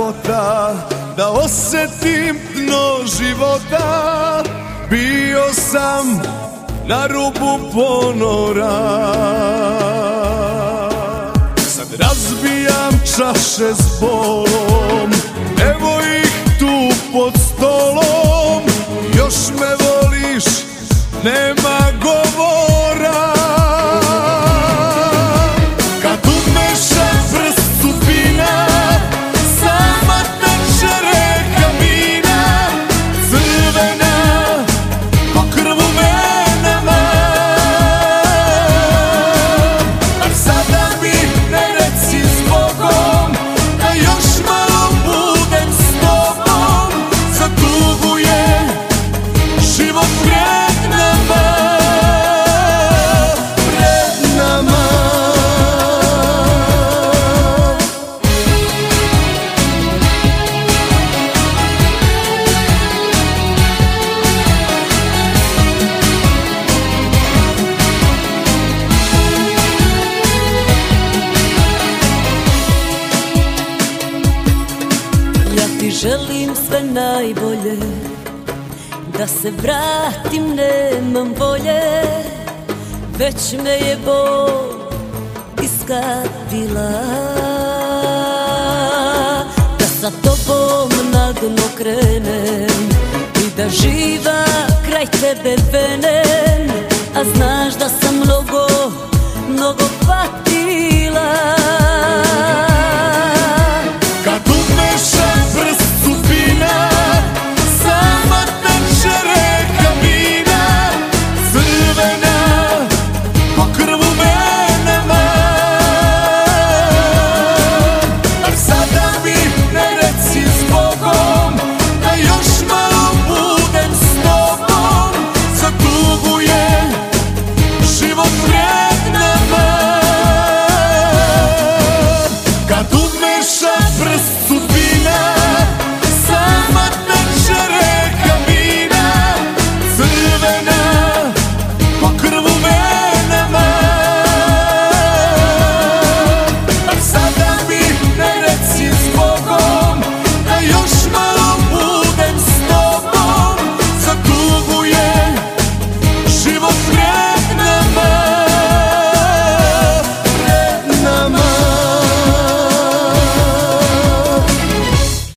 strahota da osjetim dno života. Bio sam na rubu ponora, sad razbijam čaše s bolom, evo ih tu pod stolom. Još me voliš, nema govora. Kad umeša prst sudbina, sama teče reka vina, crvena ko krv u venama. A sada mi ne reci zbogom da još malo budem s tobom. Za tugu je život pred nama, pred nama. Ja ti želim sve najbolje, da se vratim nemam volje, već me je bol iskatila. Da sa tobom na dno krenem i da živa kraj tebe venem, a znam